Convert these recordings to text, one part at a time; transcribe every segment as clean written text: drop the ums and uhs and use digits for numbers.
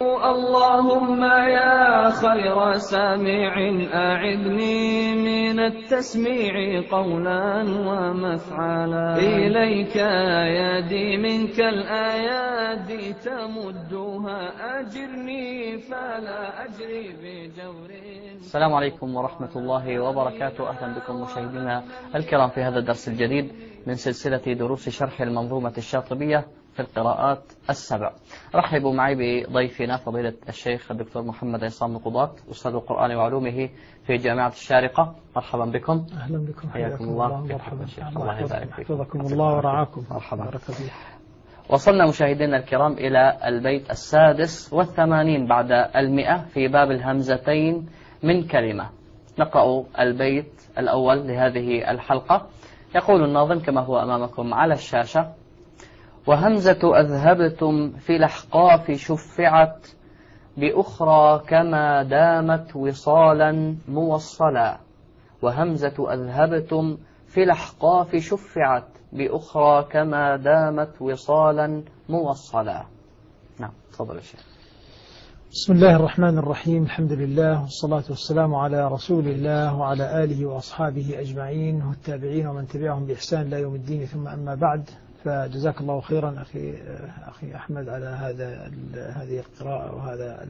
اللهم يا خير سامع أعذني من التسميع قولا ومفعلا، إليك يدي منك الآيات تمدها، أجرني فلا أجري بجور. السلام عليكم ورحمة الله وبركاته. أهلا بكم مشاهدينا الكرام في هذا الدرس الجديد من سلسلة دروس شرح المنظومة الشاطبية في القراءات السبع. رحبوا معي بضيفنا فضيلة الشيخ الدكتور محمد عصام قضاة، أستاذ القرآن وعلومه في جامعة الشارقة. مرحبا بكم. أهلا بكم، حياكم الله. مرحبا. الله يبارك فيكم. حفظكم الله ورعاكم. مرحبا. وصلنا مشاهدينا الكرام إلى البيت 86 بعد 100 في باب الهمزتين من كلمة. نقرأ البيت الأول لهذه الحلقة. يقول الناظم كما هو أمامكم على الشاشة: وهمزة أذهبتم في الأحقاف شفعت، بأخرى كما دامت وصالا موصلا. وهمزة أذهبتم في الأحقاف شفعت، بأخرى كما دامت وصالا موصلا. نعم، تفضل يا شيخ. بسم الله الرحمن الرحيم، الحمد لله والصلاة والسلام على رسول الله وعلى آله وأصحابه أجمعين والتابعين ومن تبعهم بإحسان لا يوم الدين، ثم أما بعد. فجزاك الله خيرا أخي أحمد على هذه القراءة وهذا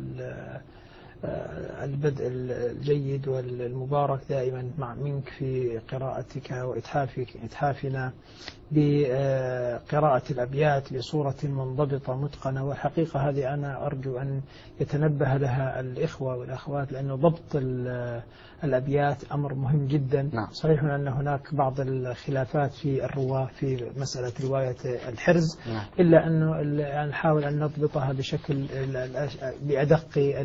البدء الجيد والمبارك دائما منك في قراءتك وإتحافنا بقراءة الأبيات بصورة منضبطة متقنة. والحقيقة هذه أنا أرجو أن يتنبه لها الإخوة والأخوات، لأنه ضبط الأبيات أمر مهم جدا. صحيح أن هناك بعض الخلافات في الرواة في مسألة رواية الحرز، إلا أنه نحاول أن نضبطها بشكل بأدق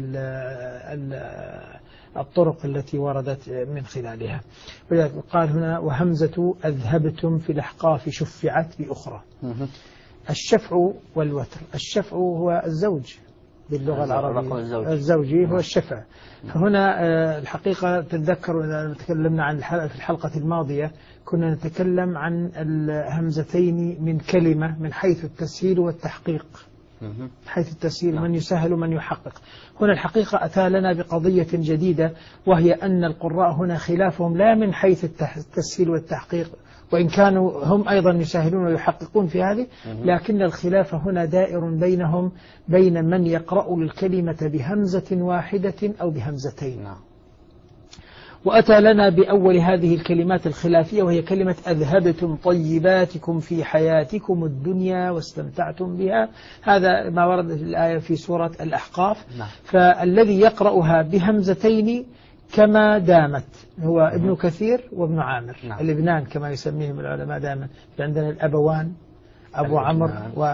الطرق التي وردت من خلالها. قال هنا: وهمزة أذهبتم في الأحقاف شفعت بأخرى. الشفع والوتر. الشفع هو الزوج باللغة العربية، الزوجي هو الشفع. فهنا الحقيقة تتذكروا إذا تكلمنا عن في الحلقة الماضية كنا نتكلم عن الهمزتين من كلمة من حيث التسهيل والتحقيق، حيث التسهيل من يسهل ومن يحقق. هنا الحقيقة أتى لنا بقضية جديدة، وهي أن القراء هنا خلافهم لا من حيث التسهيل والتحقيق، وإن كانوا هم أيضا يسهلون ويحققون في هذه، لكن الخلاف هنا دائر بينهم بين من يقرأ الكلمة بهمزة واحدة أو بهمزتين. وأتى لنا بأول هذه الكلمات الخلافية، وهي كلمة أذهبتم طيباتكم في حياتكم الدنيا واستمتعتم بها. هذا ما ورد في الآية في سورة الأحقاف. فالذي يقرأها بهمزتين كما دامت هو ابن كثير وابن عامر. الابنان كما يسميهم العلماء دائما. عندنا الأبوان، أبو عمرو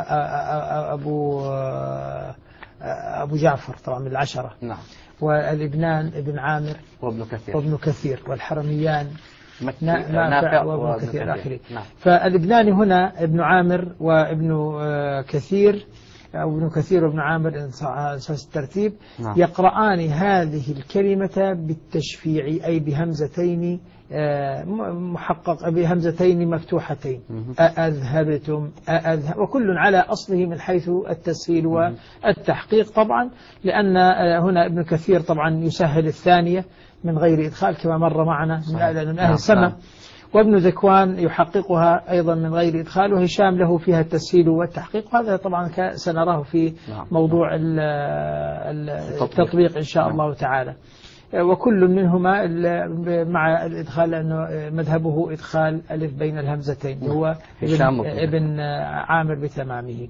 وأبو جعفر طبعا من العشرة. والابنان ابن عامر وابن كثير، والحرميان نافع وابن كثير آخره. فالابنان هنا ابن عامر وابن كثير، أو ابن كثير وابن عامر أساس الترتيب، يقرآن هذه الكلمة بالتشفيع، أي بهمزتين محقق بهمزتين مفتوحتين. أذهبتم وكل على أصله من حيث التسهيل والتحقيق طبعا، لأن هنا ابن كثير طبعا يسهل الثانية من غير إدخال كما مر معنا من أهل السماء، وابن ذكوان يحققها أيضا من غير إدخال، وهشام له فيها التسهيل والتحقيق. هذا طبعا سنراه في موضوع التطبيق إن شاء الله تعالى. وكل منهما مع الإدخال، لأنه مذهبه إدخال ألف بين الهمزتين، هو ابن عامر بتمامه.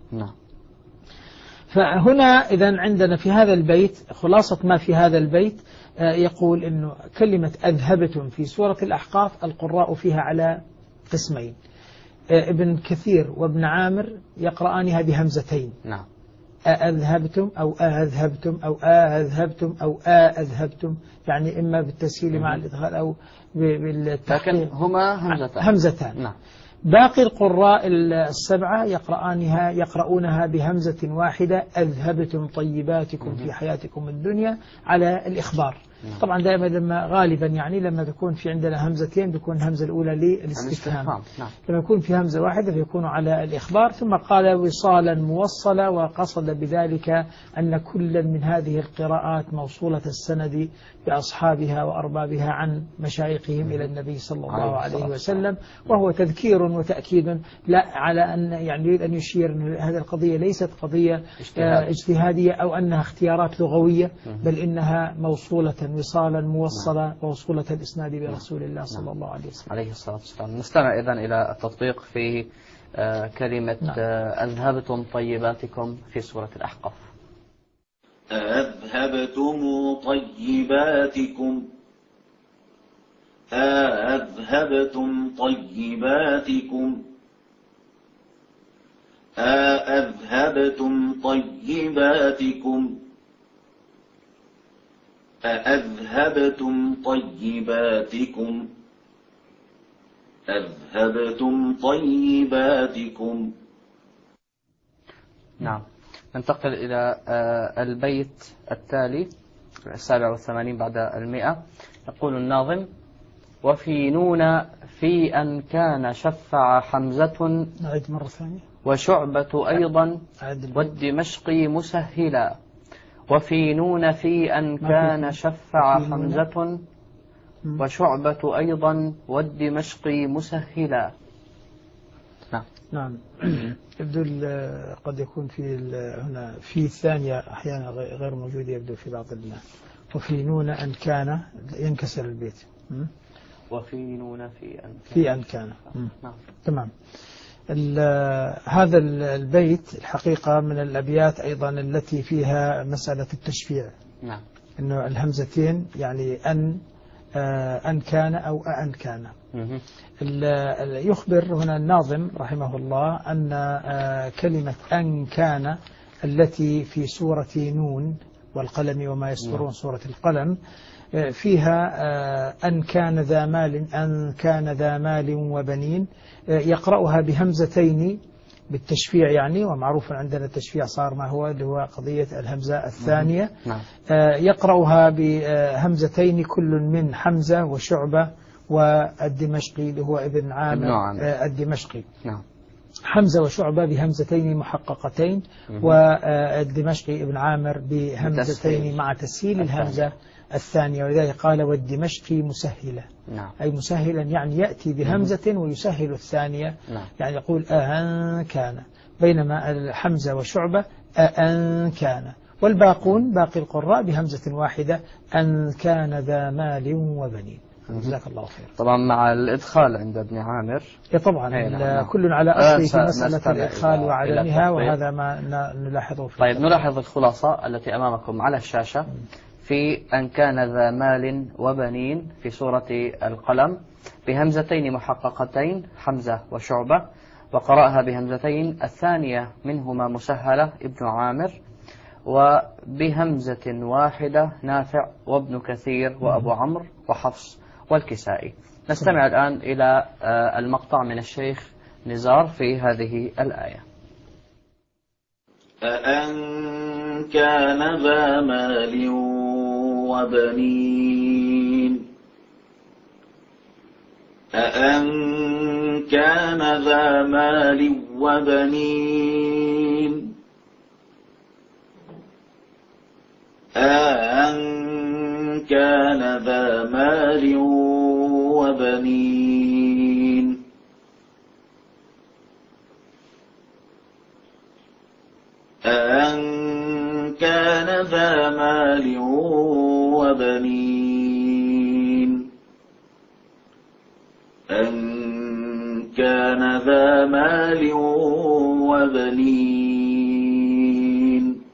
فهنا إذن عندنا في هذا البيت خلاصة ما في هذا البيت، يقول إنه كلمة أذهبتم في سورة الأحقاف القراء فيها على قسمين. ابن كثير وابن عامر يقرآنها بهمزتين. أذهبتم أو أذهبتم أو أذهبتم أو أذهبتم، يعني إما بالتسهيل مع الإدخال أو بالتحقيق، لكن هما همزتان. باقي القراء السبعة يقرؤونها بهمزة واحدة: أذهبتم طيباتكم في حياتكم الدنيا، على الإخبار. طبعا دائما لما غالبا يعني لما تكون في عندنا همزتين بيكون الهمزة الأولى للاستفهام، لما يكون في همزة واحدة فيكون على الإخبار. ثم قال وصالا موصلا، وقصد بذلك أن كل من هذه القراءات موصولة السند بأصحابها وأربابها عن مشايخهم إلى النبي صلى الله عليه وسلم، وهو تذكير وتأكيد لا على أن يعني يريد أن يشير أن هذه القضية ليست قضية اجتهادية أو أنها اختيارات لغوية، بل إنها موصولة وصالا موصلة ووصولة الإسناد برسول الله صلى الله عليه وسلم عليه الصلاة والسلام. نستمع إذن إلى التطبيق في كلمة أذهبتم طيباتكم في سورة الأحقاف. أذهبتم طيباتكم، أذهبتم طيباتكم، أذهبتم طيباتكم، أذهبتم طيباتكم، أذهبتم طيباتكم. نعم. ننتقل إلى البيت التالي 87 بعد 100. يقول الناظم: وفي نون في أن كان شفع حمزة، نعيد مرة ثانية، وشعبة أيضا والدمشقي مسهلا. وفي نون في أن كان شفع حمزة، وشعبة أيضا والدمشقي مسهلا. نعم. يبدو قد يكون في هنا في الثانية أحيانا غير موجود، يبدو في بعض وفي نون أن كان ينكسر البيت. وفي نون في أن كان. تمام. هذا البيت الحقيقة من الأبيات أيضا التي فيها مسألة التشفيع. نعم. إنه الهمزتين يعني أن كان أو أن كان. يخبر هنا الناظم رحمه الله أن كلمة أن كان التي في سورة نون والقلم وما يسطرون، سورة القلم، فيها أن كان ذا مال، أن كان ذا مال وبنين، يقرأها بهمزتين بالتشفيع يعني، ومعروف عندنا التشفيع صار ما هو اللي هو قضية الهمزة الثانية. يقرأها بهمزتين كل من حمزة وشعبة والدمشقي اللي هو ابن عامر الدمشقي. حمزة وشعبة بهمزتين محققتين، والدمشقي ابن عامر بهمزتين مع تسهيل الهمزة الثانية، ولذلك قال والدمشقي مسهلة. أي مسهلا يعني يأتي بهمزة ويسهل الثانية. يعني يقول أن كان، بينما الحمزة وشعبة أن كان، والباقون باقي القراء بهمزة واحدة أن كان ذا مال وبنين. جزاك الله خير. طبعا مع الإدخال عند ابن عامر طبعا كل على أصله في مسألة الإدخال وعدمها، وهذا ما نلاحظه فيه. طيب نلاحظ الخلاصة التي أمامكم على الشاشة في أن كان ذا مال وبنين في سورة القلم بهمزتين محققتين حمزة وشعبة، وقرأها بهمزتين الثانية منهما مسهلة ابن عامر، وبهمزة واحدة نافع وابن كثير وأبو عمرو وحفص والكسائي. نستمع الآن إلى المقطع من الشيخ نزار في هذه الآية. أأن كان ذا مال وبنين، أأن كان ذا مال وبنين، أأن كان ذا مال وبنين، أأن كان ذا مال وبنين، أن كان ذا مال وبنين.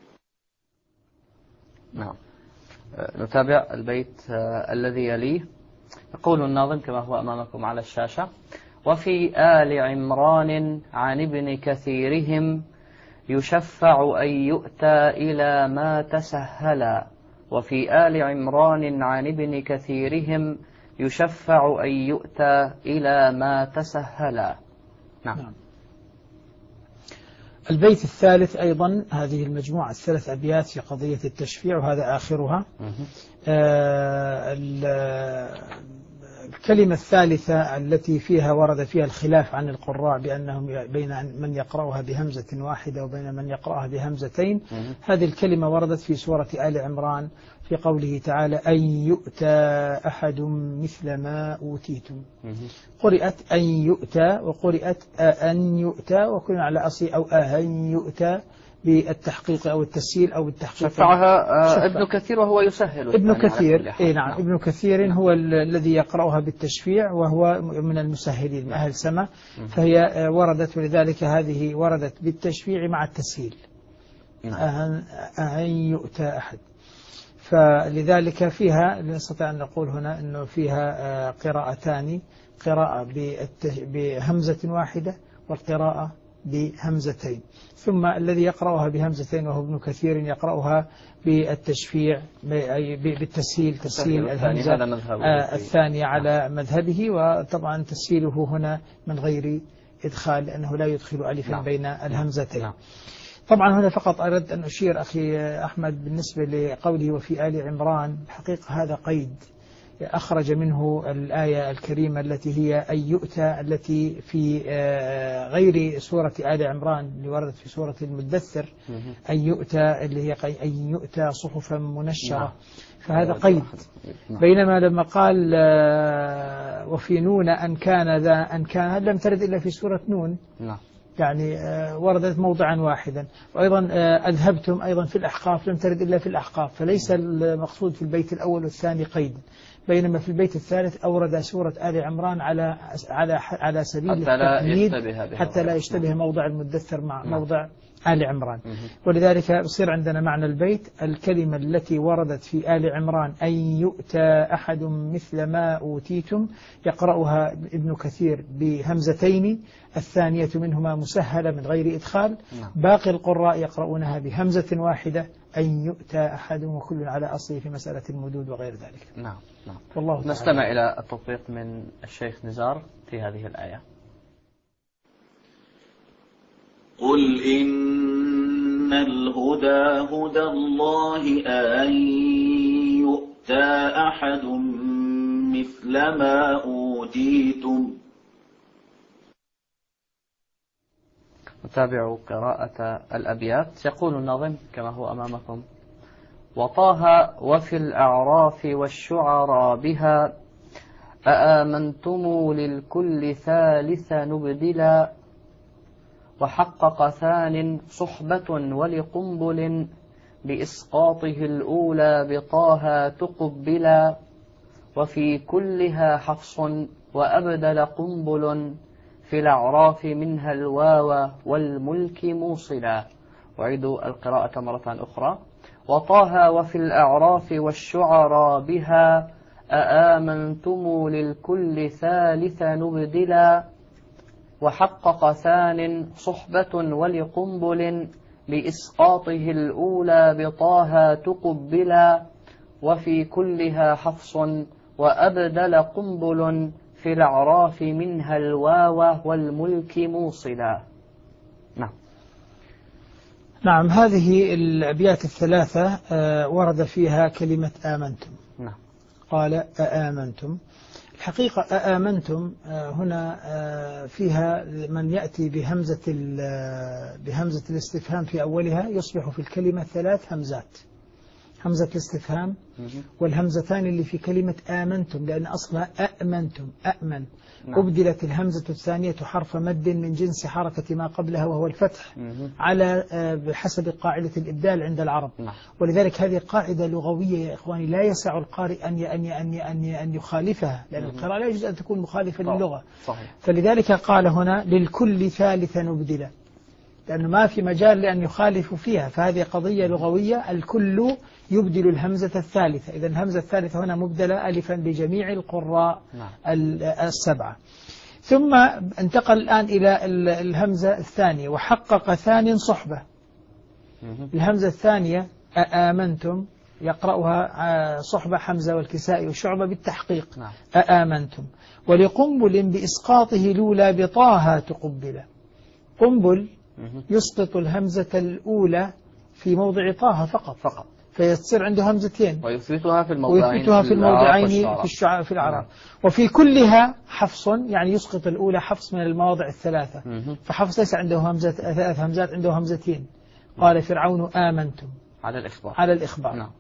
نعم. نتابع البيت الذي يليه. يقول الناظم كما هو أمامكم على الشاشة: وفي آل عمران عن ابن كثيرهم يشفع أن يؤتى إلى ما تسهلا. وفي آل عمران عن ابن كثيرهم يشفع أن يؤتى إلى ما تسهلا. نعم. البيت الثالث أيضا هذه المجموعة الثلاث أبيات في قضية التشفيع وهذا آخرها. الكلمة الثالثة التي فيها ورد فيها الخلاف عن القراء بأنهم بين من يقرأها بهمزة واحدة وبين من يقرأها بهمزتين. هذه الكلمة وردت في سورة آل عمران في قوله تعالى أن يؤتى أحد مثل ما أوتيتم. قرئت أن يؤتى وقرئت أن يؤتى وكل على أصل أو أن يؤتى بالتحقيق أو التسهيل أو التحقيق. شفعها ابن كثير وهو يسهل. ابن كثير نعم ابن كثير هو الذي يقرأها بالتشفيع وهو من المسهلين من أهل سما، فهي وردت ولذلك هذه وردت بالتشفيع مع التسهيل. أن يؤتى أحد، فلذلك فيها نستطيع أن نقول هنا أنه فيها قراءتان، قراءة بهمزة واحدة والقراءة بهمزتين. ثم الذي يقرأها بهمزتين وهو ابن كثير يقرأها بالتشفيع بالتسهيل، تسهيل الهمزة الثانية على مذهبه، وطبعا تسهيله هنا من غير إدخال لأنه لا يدخل ألفا بين الهمزتين. طبعا هنا فقط أردت أن أشير أخي أحمد بالنسبة لقوله وفي آل عمران، حقيقة هذا قيد أخرج منه الآية الكريمة التي هي أن يؤتى التي في غير سورة آل عمران اللي وردت في سورة المدثر، أن يؤتى اللي هي أن يؤتى صحفا منشرة، فهذا قيد. بينما لما قال وفي نون أن كان ذا أن كان لم ترد إلا في سورة نون، يعني وردت موضعا واحدا. وأيضا أذهبتم أيضا في الأحقاف لم ترد إلا في الأحقاف، فليس المقصود في البيت الأول والثاني قيد، بينما في البيت الثالث أورد سورة آل عمران على سبيل التقييد حتى لا يشتبه موضع المدثر مع موضع آل عمران. ولذلك يصير عندنا معنى البيت الكلمة التي وردت في آل عمران أن يؤتى أحد مثل ما أوتيتم يقرأها ابن كثير بهمزتين، الثانية منهما مسهلة من غير إدخال، باقي القراء يقرؤونها بهمزة واحدة أن يؤتى أحد، وكل على أصله في مسألة المدود وغير ذلك. نعم. والله نستمع إلى التطبيق من الشيخ نزار في هذه الآية. قل إن الهدى هدى الله أن يؤتى أحد مثل ما أوتيتم. نتابع قراءة الأبيات. يقول الناظم كما هو أمامكم: وطه وفي الأعراف والشعراء بها أآمنتم للكل ثالث نبدلا، وحقق ثان صحبة ولقنبل بإسقاطه الأولى بطاها تقبلا، وفي كلها حفص وأبدل قنبل في الأعراف منها الواو والملك موصلا. أعيد القراءة مرة أخرى: وطه وفي الأعراف والشعراء بها أآمنتم للكل ثالث نبدلا، وحقق ثان صحبة ولقنبل بإسقاطه الأولى بطاها تقبلا، وفي كلها حفص وأبدل قنبل في الأعراف منها الواو والملك موصلا. نعم هذه الأبيات الثلاثة ورد فيها كلمة آمنتم. قال أآمنتم. الحقيقة أآمنتم هنا فيها من يأتي بهمزة الاستفهام في أولها يصبح في الكلمة ثلاث همزات، همزة الاستفهام والهمزتان اللي في كلمة آمنتم لأن أصلها أأمنتم أأمن. أبدلت الهمزة الثانية حرف مد من جنس حركة ما قبلها وهو الفتح على بحسب قاعدة الإبدال عند العرب. ولذلك هذه قاعدة لغوية يا إخواني لا يسع القارئ أن يخالفها، لأن القراءة لا يجوز أن تكون مخالفة للغة. فلذلك قال هنا للكل ثالث نبدلا، لأنه ما في مجال لأن يخالف فيها، فهذه قضية لغوية. الكل يبدل الهمزة الثالثة، إذا الهمزة الثالثة هنا مبدلة ألفا بجميع القراء السبعة. ثم انتقل الآن إلى الهمزة الثانية وحقق ثان صحبة. الهمزة الثانية أآمنتم يقرأها صحبة حمزة والكسائي وشعبة بالتحقيق أآمنتم. ولقنبل بإسقاطه الأولى بطاها تقبلا. قنبل يسقط الهمزة الأولى في موضع طه فقط فيصير عنده همزتين ويثبتها في الموضعين في الأعراف وفي كلها حفص، يعني يسقط الأولى حفص من المواضع الثلاثة. فحفص ليس عنده ثلاث همزات، عنده همزتين. قال فرعون آمنتم على الإخبار. نعم.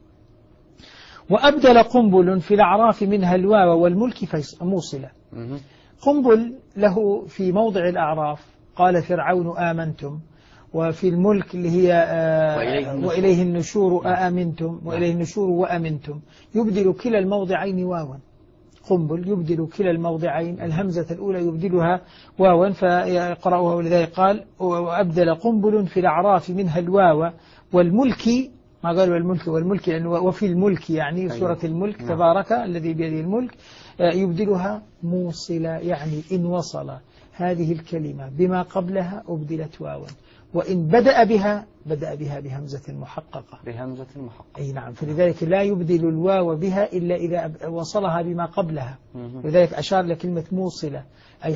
وأبدل قنبل في الأعراف منها الواو والملك موصلة. قنبل له في موضع الأعراف قال فرعون آمنتم، وفي الملك اللي هي وإليه النشور آمنتم، وإليه النشور وأمنتم، يبدل كلا الموضعين واوا. قنبل يبدل كلا الموضعين، الهمزة الأولى يبدلها واوا فيقرأها، ولذلك قال وأبدل قنبل في الأعراف منها الواو والملك، ما قال والملك يعني وفي الملك يعني سورة الملك تبارك الذي بيده الملك، يبدلها موصلة، يعني إن وصل هذه الكلمة بما قبلها أبدلت واوا، وإن بدأ بها بهمزة محققة. أي نعم. فلذلك لا يبدل الواو بها إلا إذا وصلها بما قبلها. لذلك أشار لكلمة موصلة، أي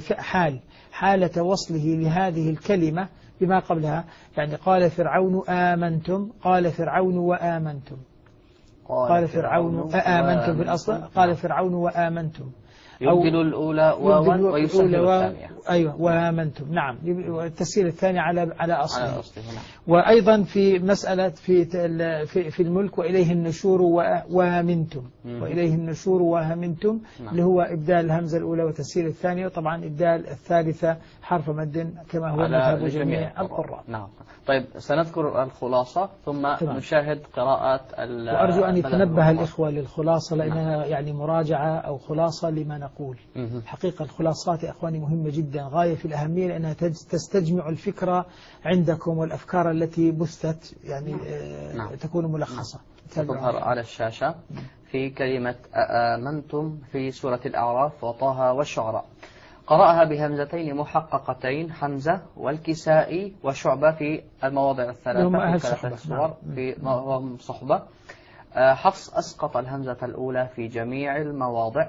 حالة وصله لهذه الكلمة بما قبلها. يعني قال فرعون آمنتم، قال فرعون وآمنتم، قال فرعون آمنتم بالأصل، قال فرعون وآمنتم. يبدل الأولى واوا ويسهل الثانية. أيوة وآمنتم. نعم. التسهيل الثاني على أصله. وأيضا في مسألة في الملك وإليه النشور وآمنتم، وإليه النشور وآمنتم، اللي هو إبدال الهمزة الأولى وتسهيل الثانية، وطبعا إبدال الثالثة حرف مد كما هو مذهب جميع القراء. نعم. طيب سنذكر الخلاصة ثم نشاهد قراءات. وأرجو أن يتنبه الإخوة للخلاصة، لأنها يعني مراجعة أو خلاصة لما نقول. حقيقة الخلاصات يا أخواني مهمة جدا، غاية في الأهمية، لأنها تستجمع الفكرة عندكم والأفكار التي بثت، يعني تكون ملخصة. تظهر على الشاشة في كلمة آمنتم في سورة الأعراف وطه والشعراء. قرأها بهمزتين محققتين حمزة والكسائي وشعبة في المواضع الثلاثة في ثلاثة السور وهم صحبة. حفص أسقط الهمزة الأولى في جميع المواضع.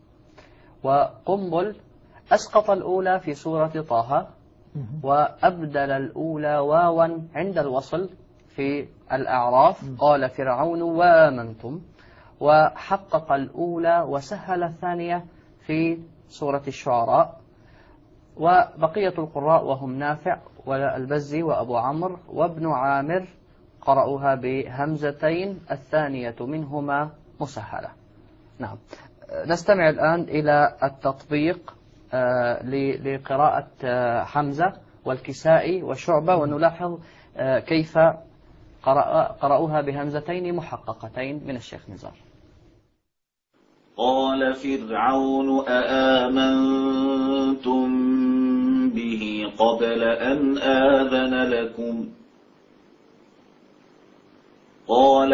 وقنبل أسقط الأولى في سورة طه، وأبدل الأولى واوا عند الوصل في الأعراف، قال فرعون وآمنتم، وحقق الأولى وسهل الثانية في سورة الشعراء. وبقية القراء وهم نافع والبزي وأبو عمرو وابن عامر قرأوها بهمزتين، الثانية منهما مسهلة. نعم. نستمع الآن إلى التطبيق لقراءة حمزة والكسائي وشعبة، ونلاحظ كيف قرأوها بهمزتين محققتين من الشيخ نزار. قال فرعون أآمنتم به قبل أن آذن لكم، قال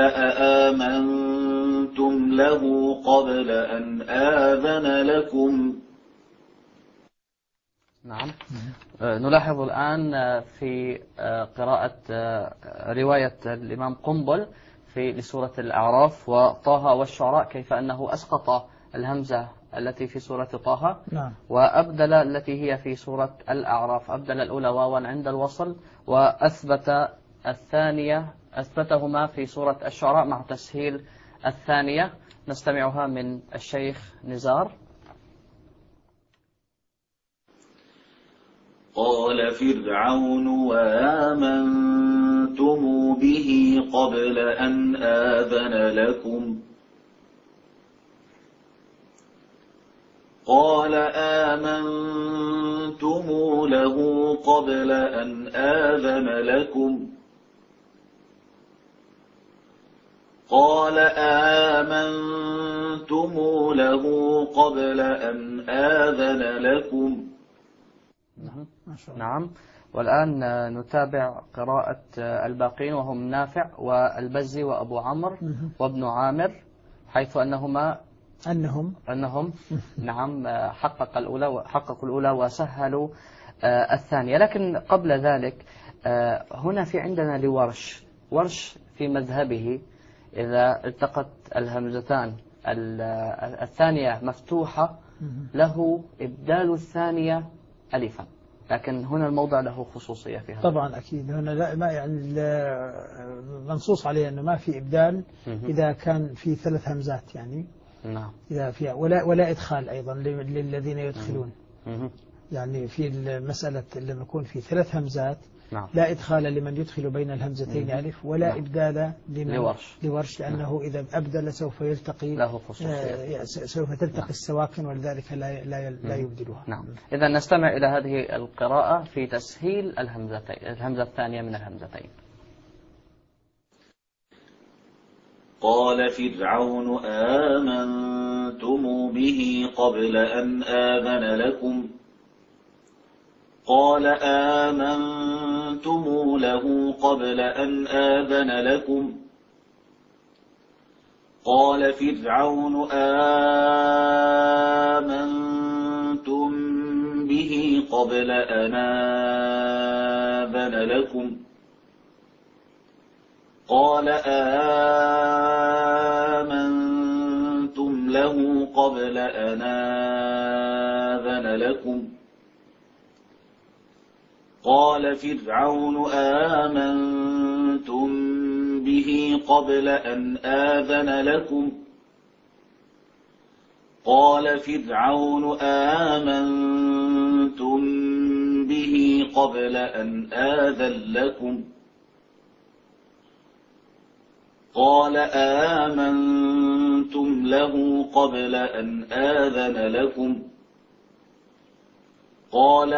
أآمنتم له قبل أن آذن لكم. نعم. نلاحظ الآن في قراءة رواية الإمام قنبل لسورة الأعراف وطه والشعراء كيف أنه أسقط الهمزة التي في سورة طه، وأبدل التي هي في سورة الأعراف، أبدل الأولى واوا عند الوصل، وأثبت الثانية أثبتهما في سورة الشعراء مع تسهيل الثانية. نستمعها من الشيخ نزار. قال فرعون وآمنتم به قبل أن آذن لكم، قال آمنتم له قبل أن آذن لكم، قال آمنتم له قبل أن آذن لكم. نعم. والآن نتابع قراءة الباقين وهم نافع والبزي وأبو عمرو وابن عامر، حيث أنهم نعم حققوا الأولى وسهلوا الثانية. لكن قبل ذلك هنا في عندنا لورش في مذهبه إذا التقت الهمزتان الثانية مفتوحة له إبدال الثانية ألفا، لكن هنا الموضع له خصوصية في هذا. طبعا أكيد هنا لا ما يعني منصوص عليه أنه ما في إبدال إذا كان في 3 همزات يعني. نعم. إذا فيها ولا إدخال أيضا للذين يدخلون. يعني في المسألة لما يكون في 3 همزات نعم. لا إدخال لمن يدخل بين الهمزتين ألف ولا نعم. إبدال لورش لأنه نعم. إذا أبدل سوف يلتقي له خصوصية. سوف تلتقي نعم. السواكن ولذلك لا يبدلها. نعم. إذا نستمع إلى هذه القراءة في تسهيل الهمزة الثانية من الهمزتين. قال فرعون آمنتم به قبل أن آذن لكم قال آمنتم له قبل أن آذن لكم قال فرعون آمنتم به قبل أن آذن لكم قال آمنتم له قبل أن آذن لكم قال فرعون آمنتم به قبل أن آذن لكم قال فرعون آمنتم به قبل أن آذن لكم قال آمنتم له قبل أن آذن لكم قال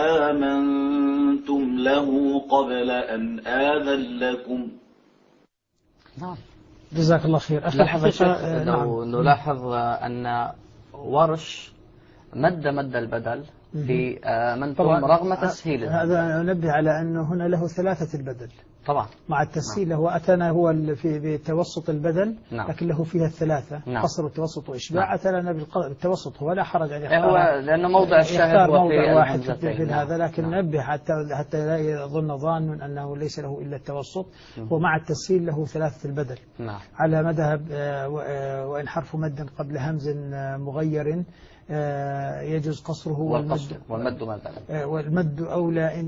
آمنتم له قبل أن آذن لكم. نعم. جزاك الله خير. لو نلاحظ أن ورش مد البدل في آمنتم رغم تسهيل. هذا ننبه على أنه هنا له 3 البدل طبعا مع التسهيل. هو أتانا هو في توسط البدل نعم. لكن له فيها 3 نعم. قصر وتوسط وإشباع. نعم. أتانا بالتوسط هو لا حرج أن يختار هو لأنه موضع الشاهد هو في واحد في هذا لكن نعم. ننبه حتى لا يظن ظان أنه ليس له إلا التوسط. ومع التسهيل له 3 البدل نعم. على مذهب وإن حرف مد قبل همز مغير يجوز قصره والمد ماذا؟ والمد أولى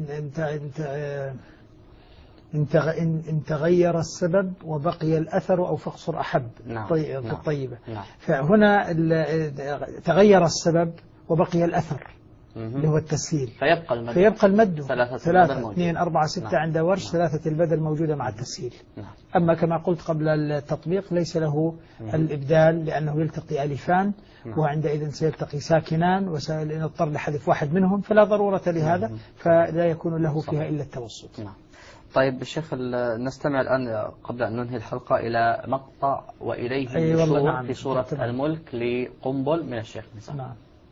إن تغير السبب وبقي الأثر أو فاقصر أحب. نعم. في الطيبة. نعم. فهنا تغير السبب وبقي الأثر اللي هو التسهيل فيبقى المد 3 2 4 6 نعم. عند ورش نعم. 3 البدل موجودة مع التسهيل. نعم. أما كما قلت قبل التطبيق ليس له الإبدال لأنه يلتقي ألفان نعم. وعندئذ سيلتقي ساكنان وسنضطر لحذف واحد منهم فلا ضرورة لهذا فلا يكون له فيها إلا التوسط. نعم. طيب الشيخ نستمع الآن قبل أن ننهي الحلقة إلى مقطع وإليه النشور نعم. في سورة الملك لقنبل من الشيخ نساء. نعم.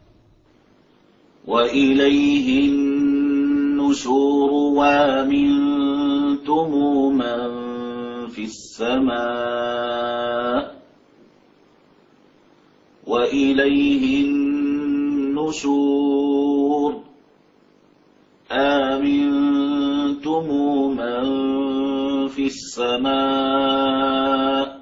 وإليه النشور وامنتم من في السماء وإليه النشور آمنتم من في السماء.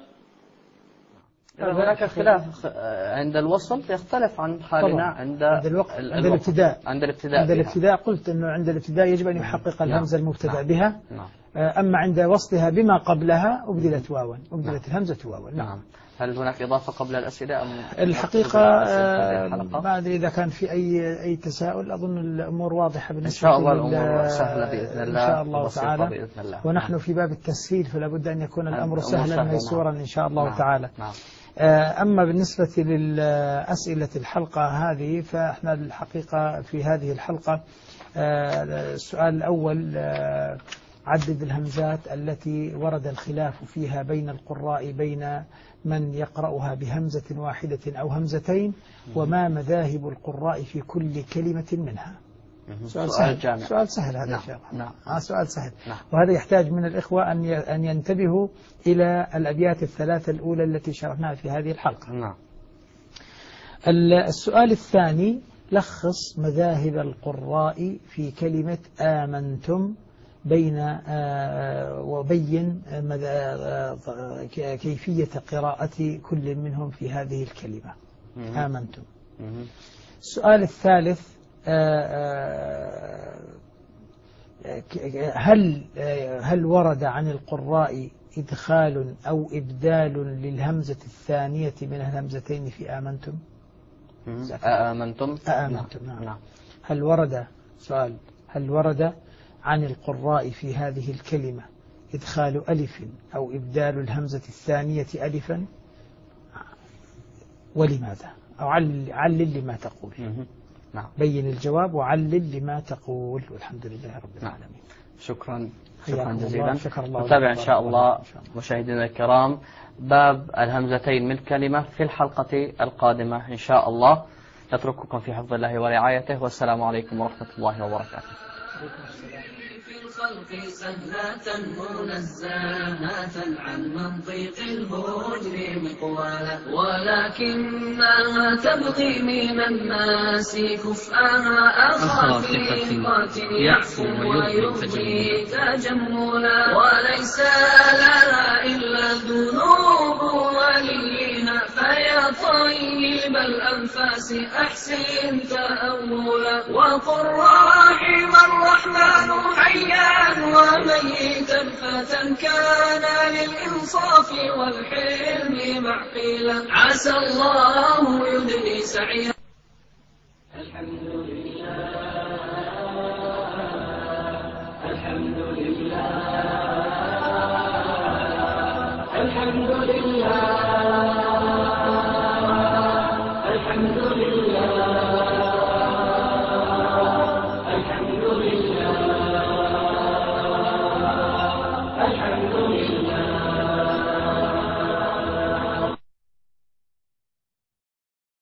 هناك خلاف عند الوصل يختلف عن حالنا عند الابتداء. عند الابتداء قلت أنه عند الابتداء يجب أن يحقق الهمزة المبتدأ بها. نعم. أما عند وصلها بما قبلها أبدلت واوا أبدلت الهمزة واوا. نعم. هل هناك إضافة قبل الأسئلة أم الحقيقة ما أدري إذا كان في أي تساؤل أظن الأمور واضحة بالنسبة إن شاء الله الأمور سهلة بإذن الله إن شاء الله تعالى بإذن الله. ونحن في باب التسهيل فلا بد أن يكون الأمر سهلا ميسورا إن شاء الله تعالى. نعم. أما بالنسبة للأسئلة الحلقة هذه فإحنا الحقيقة في هذه الحلقة السؤال الأول عدد الهمزات التي ورد الخلاف فيها بين القراء بين من يقرأها بهمزة واحدة أو همزتين وما مذاهب القراء في كل كلمة منها. سؤال سهل هذا. نعم. سؤال سهل. نعم. وهذا يحتاج من الإخوة أن ينتبهوا إلى الأبيات الثلاثة الأولى التي شرحناها في هذه الحلقة. نعم. السؤال الثاني لخص مذاهب القراء في كلمة آمنتم وبين كيفية قراءة كل منهم في هذه الكلمة آمنتم. السؤال الثالث هل ورد عن القراء إدخال أو إبدال للهمزة الثانية من الهمزتين في آمنتم؟ آمنتم. نعم. هل ورد عن القراء في هذه الكلمة إدخال ألف أو إبدال الهمزة الثانية ألفا؟ ولماذا؟ أو علل لما تقول. نعم. بين الجواب وعلل لما تقول. والحمد لله رب العالمين. شكرا جزيلا. نتابع نتابع إن شاء الله مشاهدينا الكرام باب الهمزتين من كلمة في الحلقة القادمة إن شاء الله. نترككم في حفظ الله ورعايته، والسلام عليكم ورحمة الله وبركاته. الخلق سهلة منزهة عن منطق الهجر مقوالا، ولكنها تبغي من الناس كفءها أخا ثقة يعفو ويبغي تجملا، وليس لها إلا الذنوب وليها، فيا طيب الأنفاس أحسن تأولا، وقل رحم الرحمن حيا وميتا فتى كان للإنصاف والحلم معقيلا، عسى الله يدني سعيا.